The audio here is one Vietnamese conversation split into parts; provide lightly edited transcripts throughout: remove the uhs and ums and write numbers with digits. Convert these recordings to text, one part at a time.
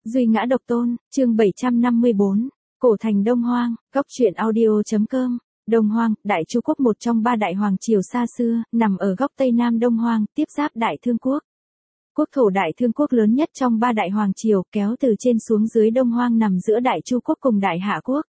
Duy ngã độc tôn, chương 754, Cổ thành Đông Hoang, góc truyện audio.com. Đông Hoang, Đại Chu quốc một trong ba đại hoàng triều xa xưa, nằm ở góc Tây Nam Đông Hoang, tiếp giáp Đại Thương quốc. Quốc thổ Đại Thương quốc lớn nhất trong ba đại hoàng triều, kéo từ trên xuống dưới Đông Hoang nằm giữa Đại Chu quốc cùng Đại Hạ quốc.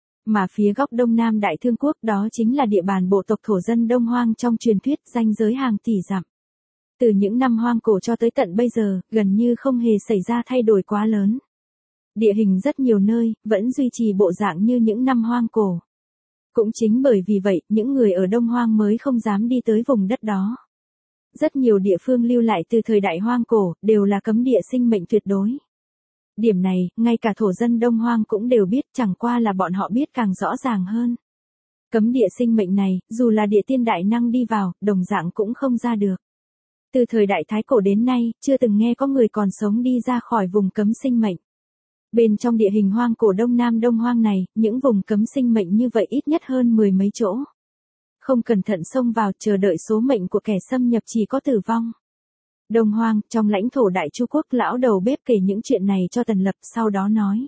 Mà phía góc Đông Nam Đại Thương quốc đó chính là địa bàn bộ tộc thổ dân Đông Hoang trong truyền thuyết ranh giới hàng tỷ dặm. Từ những năm hoang cổ cho tới tận bây giờ, gần như không hề xảy ra thay đổi quá lớn. Địa hình rất nhiều nơi, vẫn duy trì bộ dạng như những năm hoang cổ. Cũng chính bởi vì vậy, những người ở Đông Hoang mới không dám đi tới vùng đất đó. Rất nhiều địa phương lưu lại từ thời đại hoang cổ, đều là cấm địa sinh mệnh tuyệt đối. Điểm này, ngay cả thổ dân Đông Hoang cũng đều biết, chẳng qua là bọn họ biết càng rõ ràng hơn. Cấm địa sinh mệnh này, dù là địa tiên đại năng đi vào, đồng dạng cũng không ra được. Từ thời đại Thái Cổ đến nay, chưa từng nghe có người còn sống đi ra khỏi vùng cấm sinh mệnh. Bên trong địa hình hoang cổ Đông Nam Đông Hoang này, những vùng cấm sinh mệnh như vậy ít nhất hơn 10 mấy chỗ. Không cẩn thận xông vào chờ đợi số mệnh của kẻ xâm nhập chỉ có tử vong. Đông Hoang, trong lãnh thổ Đại Chu quốc, lão đầu bếp kể những chuyện này cho Tần Lập, sau đó nói.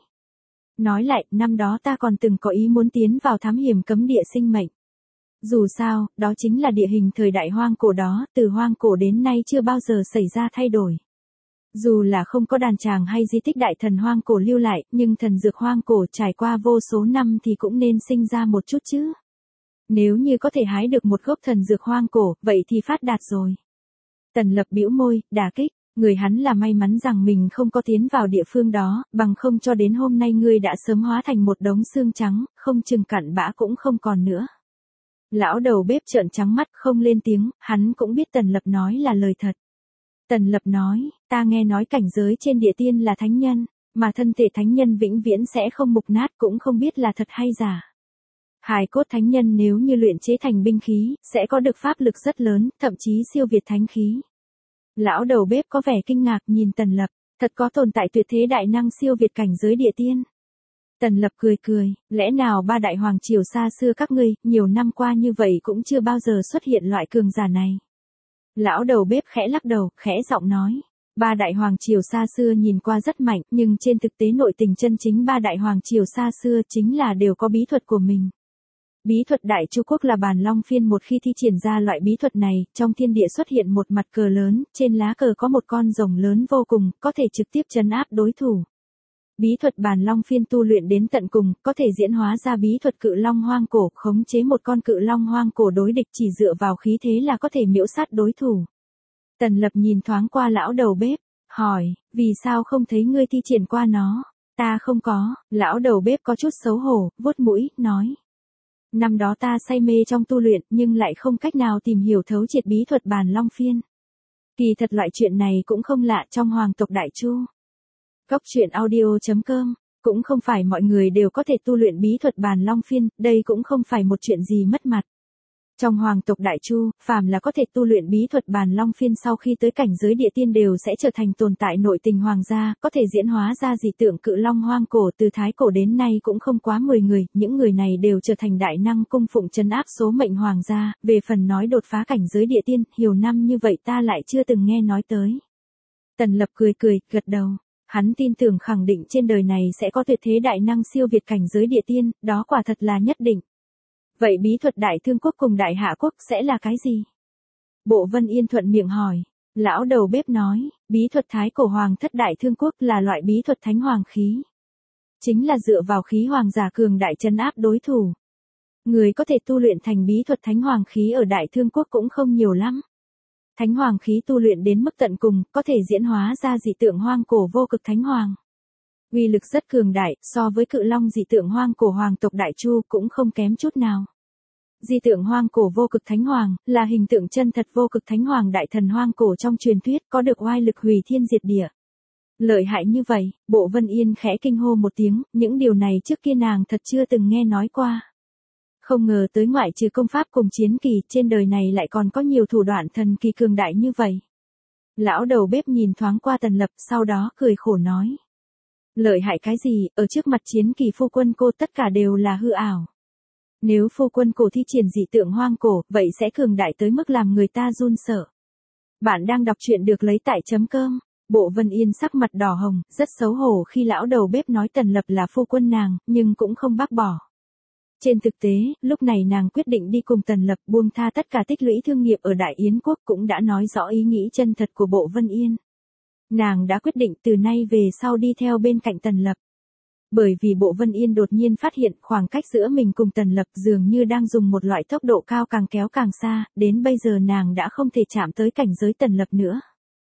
Nói lại, năm đó ta còn từng có ý muốn tiến vào thám hiểm cấm địa sinh mệnh. Dù sao, đó chính là địa hình thời đại hoang cổ đó, từ hoang cổ đến nay chưa bao giờ xảy ra thay đổi. Dù là không có đàn tràng hay di tích đại thần hoang cổ lưu lại, nhưng thần dược hoang cổ trải qua vô số năm thì cũng nên sinh ra một chút chứ. Nếu như có thể hái được một gốc thần dược hoang cổ, vậy thì phát đạt rồi. Tần Lập bĩu môi, đả kích, người hắn là may mắn rằng mình không có tiến vào địa phương đó, bằng không cho đến hôm nay ngươi đã sớm hóa thành một đống xương trắng, không chừng cặn bã cũng không còn nữa. Lão đầu bếp trợn trắng mắt không lên tiếng, hắn cũng biết Tần Lập nói là lời thật. Tần Lập nói, ta nghe nói cảnh giới trên địa tiên là thánh nhân, mà thân thể thánh nhân vĩnh viễn sẽ không mục nát, cũng không biết là thật hay giả. Hài cốt thánh nhân nếu như luyện chế thành binh khí, sẽ có được pháp lực rất lớn, thậm chí siêu việt thánh khí. Lão đầu bếp có vẻ kinh ngạc nhìn Tần Lập, thật có tồn tại tuyệt thế đại năng siêu việt cảnh giới địa tiên. Tần Lập cười cười, lẽ nào ba đại hoàng triều xa xưa các ngươi, nhiều năm qua như vậy cũng chưa bao giờ xuất hiện loại cường giả này. Lão đầu bếp khẽ lắc đầu, khẽ giọng nói, ba đại hoàng triều xa xưa nhìn qua rất mạnh, nhưng trên thực tế nội tình chân chính ba đại hoàng triều xa xưa chính là đều có bí thuật của mình. Bí thuật Đại Chu quốc là Bàn Long Phiên, một khi thi triển ra loại bí thuật này, trong thiên địa xuất hiện một mặt cờ lớn, trên lá cờ có một con rồng lớn vô cùng, có thể trực tiếp trấn áp đối thủ. Bí thuật Bàn Long Phiên tu luyện đến tận cùng, có thể diễn hóa ra bí thuật Cự Long hoang cổ, khống chế một con cự long hoang cổ đối địch chỉ dựa vào khí thế là có thể miễu sát đối thủ. Tần Lập nhìn thoáng qua lão đầu bếp, hỏi, vì sao không thấy ngươi thi triển qua nó? Ta không có, lão đầu bếp có chút xấu hổ, vuốt mũi, nói. Năm đó ta say mê trong tu luyện, nhưng lại không cách nào tìm hiểu thấu triệt bí thuật Bàn Long Phiên. Kỳ thật loại chuyện này cũng không lạ trong hoàng tộc Đại Chu. Góc truyện audio.com, cũng không phải mọi người đều có thể tu luyện bí thuật Bàn Long Phiên, đây cũng không phải một chuyện gì mất mặt. Trong hoàng tộc Đại Chu, phàm là có thể tu luyện bí thuật Bàn Long Phiên sau khi tới cảnh giới địa tiên đều sẽ trở thành tồn tại nội tình hoàng gia, có thể diễn hóa ra dị tượng cự long hoang cổ từ thái cổ đến nay cũng không quá 10 người, những người này đều trở thành đại năng cung phụng trấn áp số mệnh hoàng gia, về phần nói đột phá cảnh giới địa tiên, nhiều năm như vậy ta lại chưa từng nghe nói tới. Tần Lập cười cười, gật đầu. Hắn tin tưởng khẳng định trên đời này sẽ có tuyệt thế đại năng siêu việt cảnh giới địa tiên, đó quả thật là nhất định. Vậy bí thuật Đại Thương quốc cùng Đại Hạ quốc sẽ là cái gì? Bộ Vân Yên thuận miệng hỏi. Lão đầu bếp nói, bí thuật Thái cổ hoàng thất Đại Thương quốc là loại bí thuật thánh hoàng khí. Chính là dựa vào khí hoàng giả cường đại trấn áp đối thủ. Người có thể tu luyện thành bí thuật thánh hoàng khí ở Đại Thương quốc cũng không nhiều lắm. Thánh hoàng khí tu luyện đến mức tận cùng, có thể diễn hóa ra dị tượng hoang cổ vô cực thánh hoàng. Uy lực rất cường đại, so với cự long dị tượng hoang cổ hoàng tộc Đại Chu cũng không kém chút nào. Dị tượng hoang cổ vô cực thánh hoàng, là hình tượng chân thật vô cực thánh hoàng đại thần hoang cổ trong truyền thuyết, có được oai lực hủy thiên diệt địa. Lợi hại như vậy, Bộ Vân Yên khẽ kinh hô một tiếng, những điều này trước kia nàng thật chưa từng nghe nói qua. Không ngờ tới ngoại trừ công pháp cùng chiến kỳ, trên đời này lại còn có nhiều thủ đoạn thần kỳ cường đại như vậy. Lão đầu bếp nhìn thoáng qua Tần Lập, sau đó cười khổ nói. Lợi hại cái gì, ở trước mặt chiến kỳ phu quân cô tất cả đều là hư ảo. Nếu phu quân cổ thi triển dị tượng hoang cổ, vậy sẽ cường đại tới mức làm người ta run sợ. Bạn đang đọc truyện được lấy tại .com. Bộ Vân Yên sắc mặt đỏ hồng, rất xấu hổ khi lão đầu bếp nói Tần Lập là phu quân nàng, nhưng cũng không bác bỏ. Trên thực tế, lúc này nàng quyết định đi cùng Tần Lập buông tha tất cả tích lũy thương nghiệp ở Đại Yến Quốc cũng đã nói rõ ý nghĩ chân thật của Bộ Vân Yên. Nàng đã quyết định từ nay về sau đi theo bên cạnh Tần Lập. Bởi vì Bộ Vân Yên đột nhiên phát hiện khoảng cách giữa mình cùng Tần Lập dường như đang dùng một loại tốc độ cao càng kéo càng xa, đến bây giờ nàng đã không thể chạm tới cảnh giới Tần Lập nữa.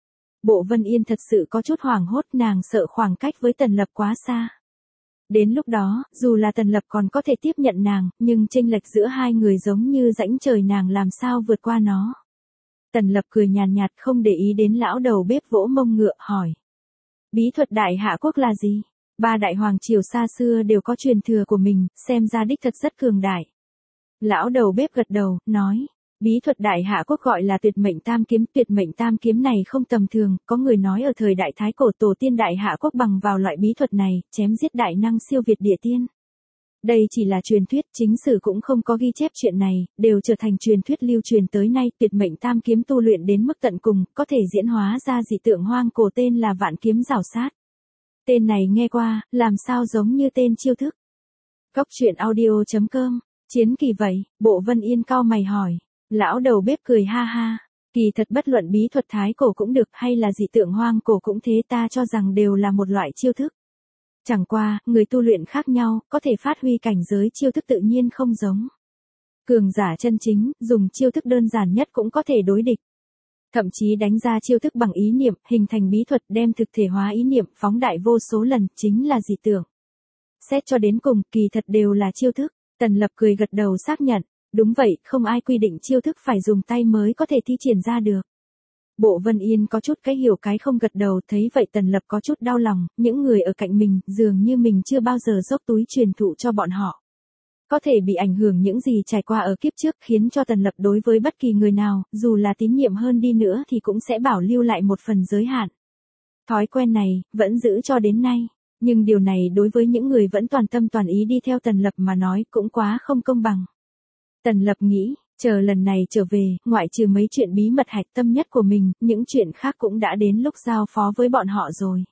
Bộ Vân Yên thật sự có chút hoảng hốt, nàng sợ khoảng cách với Tần Lập quá xa. Đến lúc đó, dù là Tần Lập còn có thể tiếp nhận nàng, nhưng chênh lệch giữa hai người giống như rãnh trời, nàng làm sao vượt qua nó. Tần Lập cười nhàn nhạt không để ý đến lão đầu bếp vỗ mông ngựa hỏi. Bí thuật Đại Hạ Quốc là gì? Ba đại hoàng triều xa xưa đều có truyền thừa của mình, xem ra đích thật rất cường đại. Lão đầu bếp gật đầu, nói. Bí thuật Đại Hạ Quốc gọi là tuyệt mệnh tam kiếm này không tầm thường, có người nói ở thời đại Thái Cổ tổ tiên Đại Hạ Quốc bằng vào loại bí thuật này, chém giết đại năng siêu việt địa tiên. Đây chỉ là truyền thuyết, chính sử cũng không có ghi chép chuyện này, đều trở thành truyền thuyết lưu truyền tới nay. Tuyệt mệnh tam kiếm tu luyện đến mức tận cùng, có thể diễn hóa ra dị tượng hoang cổ tên là vạn kiếm rảo sát. Tên này nghe qua, làm sao giống như tên chiêu thức. Góc truyện audio.com, chiến kỳ vậy, Bộ Vân Yên cau mày hỏi. Lão đầu bếp cười ha ha, kỳ thật bất luận bí thuật thái cổ cũng được hay là dị tượng hoang cổ cũng thế, ta cho rằng đều là một loại chiêu thức. Chẳng qua, người tu luyện khác nhau, có thể phát huy cảnh giới chiêu thức tự nhiên không giống. Cường giả chân chính, dùng chiêu thức đơn giản nhất cũng có thể đối địch. Thậm chí đánh ra chiêu thức bằng ý niệm, hình thành bí thuật đem thực thể hóa ý niệm phóng đại vô số lần, chính là dị tượng. Xét cho đến cùng, kỳ thật đều là chiêu thức. Tần Lập cười gật đầu xác nhận. Đúng vậy, không ai quy định chiêu thức phải dùng tay mới có thể thi triển ra được. Bộ Vân Yên có chút cái hiểu cái không gật đầu, thấy vậy Tần Lập có chút đau lòng, những người ở cạnh mình, dường như mình chưa bao giờ dốc túi truyền thụ cho bọn họ. Có thể bị ảnh hưởng những gì trải qua ở kiếp trước khiến cho Tần Lập đối với bất kỳ người nào, dù là tín nhiệm hơn đi nữa thì cũng sẽ bảo lưu lại một phần giới hạn. Thói quen này, vẫn giữ cho đến nay. Nhưng điều này đối với những người vẫn toàn tâm toàn ý đi theo Tần Lập mà nói cũng quá không công bằng. Tần Lập nghĩ, chờ lần này trở về, ngoại trừ mấy chuyện bí mật hạch tâm nhất của mình, những chuyện khác cũng đã đến lúc giao phó với bọn họ rồi.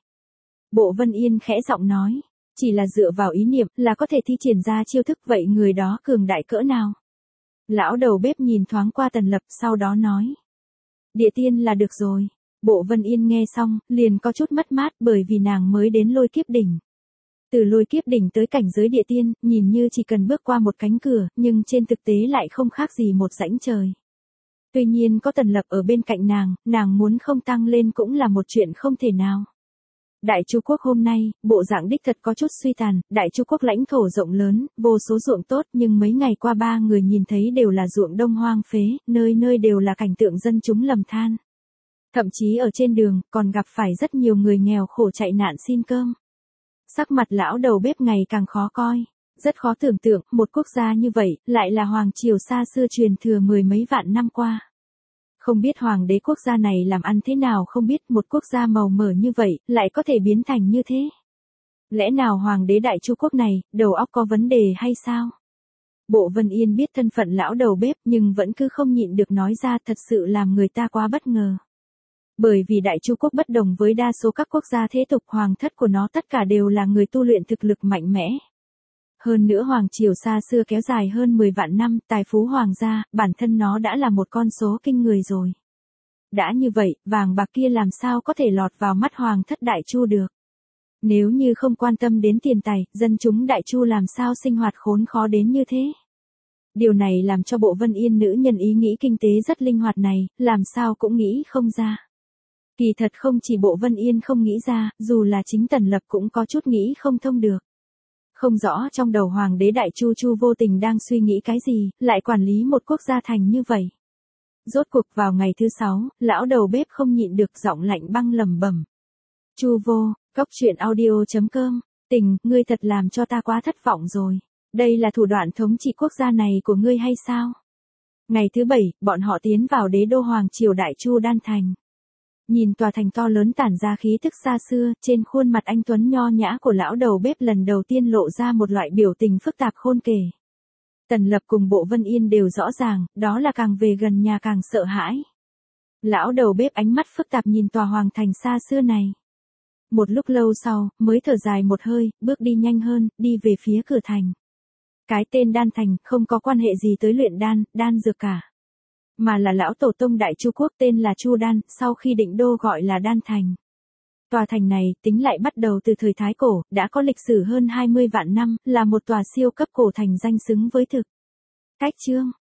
Bộ Vân Yên khẽ giọng nói, chỉ là dựa vào ý niệm là có thể thi triển ra chiêu thức, vậy người đó cường đại cỡ nào? Lão đầu bếp nhìn thoáng qua Tần Lập sau đó nói, địa tiên là được rồi. Bộ Vân Yên nghe xong, liền có chút mất mát bởi vì nàng mới đến Lôi Kiếp đỉnh. Từ Lôi Kiếp đỉnh tới cảnh giới địa tiên, nhìn như chỉ cần bước qua một cánh cửa, nhưng trên thực tế lại không khác gì một rãnh trời. Tuy nhiên có Tần Lập ở bên cạnh nàng muốn không tăng lên cũng là một chuyện không thể nào. Đại Chu Quốc hôm nay, bộ dạng đích thật có chút suy tàn, Đại Chu Quốc lãnh thổ rộng lớn, vô số ruộng tốt nhưng mấy ngày qua ba người nhìn thấy đều là ruộng đông hoang phế, nơi nơi đều là cảnh tượng dân chúng lầm than. Thậm chí ở trên đường, còn gặp phải rất nhiều người nghèo khổ chạy nạn xin cơm. Sắc mặt lão đầu bếp ngày càng khó coi. Rất khó tưởng tượng, một quốc gia như vậy, lại là hoàng triều xa xưa truyền thừa mười mấy vạn năm qua. Không biết hoàng đế quốc gia này làm ăn thế nào, không biết một quốc gia màu mỡ như vậy, lại có thể biến thành như thế. Lẽ nào hoàng đế Đại Chu Quốc này, đầu óc có vấn đề hay sao? Bộ Vân Yên biết thân phận lão đầu bếp nhưng vẫn cứ không nhịn được nói ra, thật sự làm người ta quá bất ngờ. Bởi vì Đại Chu Quốc bất đồng với đa số các quốc gia thế tục, hoàng thất của nó tất cả đều là người tu luyện thực lực mạnh mẽ. Hơn nữa hoàng triều xa xưa kéo dài hơn 10 vạn năm, tài phú hoàng gia, bản thân nó đã là một con số kinh người rồi. Đã như vậy, vàng bạc kia làm sao có thể lọt vào mắt hoàng thất Đại Chu được. Nếu như không quan tâm đến tiền tài, dân chúng Đại Chu làm sao sinh hoạt khốn khó đến như thế. Điều này làm cho Bộ Vân Yên nữ nhân ý nghĩ kinh tế rất linh hoạt này, làm sao cũng nghĩ không ra. Kỳ thật không chỉ Bộ Vân Yên không nghĩ ra, dù là chính Tần Lập cũng có chút nghĩ không thông được. Không rõ trong đầu hoàng đế Đại Chu Chu vô tình đang suy nghĩ cái gì, lại quản lý một quốc gia thành như vậy. Rốt cuộc vào ngày thứ 6, lão đầu bếp không nhịn được giọng lạnh băng lẩm bẩm. Chu vô, góc truyện audio.com, tình, ngươi thật làm cho ta quá thất vọng rồi. Đây là thủ đoạn thống trị quốc gia này của ngươi hay sao? Ngày thứ 7, bọn họ tiến vào đế đô hoàng triều Đại Chu Đan Thành. Nhìn tòa thành to lớn tản ra khí thức xa xưa, trên khuôn mặt anh tuấn nho nhã của lão đầu bếp lần đầu tiên lộ ra một loại biểu tình phức tạp khôn kể. Tần Lập cùng Bộ Vân Yên đều rõ ràng, đó là càng về gần nhà càng sợ hãi. Lão đầu bếp ánh mắt phức tạp nhìn tòa hoàng thành xa xưa này. Một lúc lâu sau, mới thở dài một hơi, bước đi nhanh hơn, đi về phía cửa thành. Cái tên Đan Thành không có quan hệ gì tới luyện đan dược cả. Mà là lão tổ tông Đại Chu quốc tên là Chu Đan, sau khi định đô gọi là Đan Thành. Tòa thành này, tính lại bắt đầu từ thời Thái Cổ, đã có lịch sử hơn 20 vạn năm, là một tòa siêu cấp cổ thành danh xứng với thực. Cách chương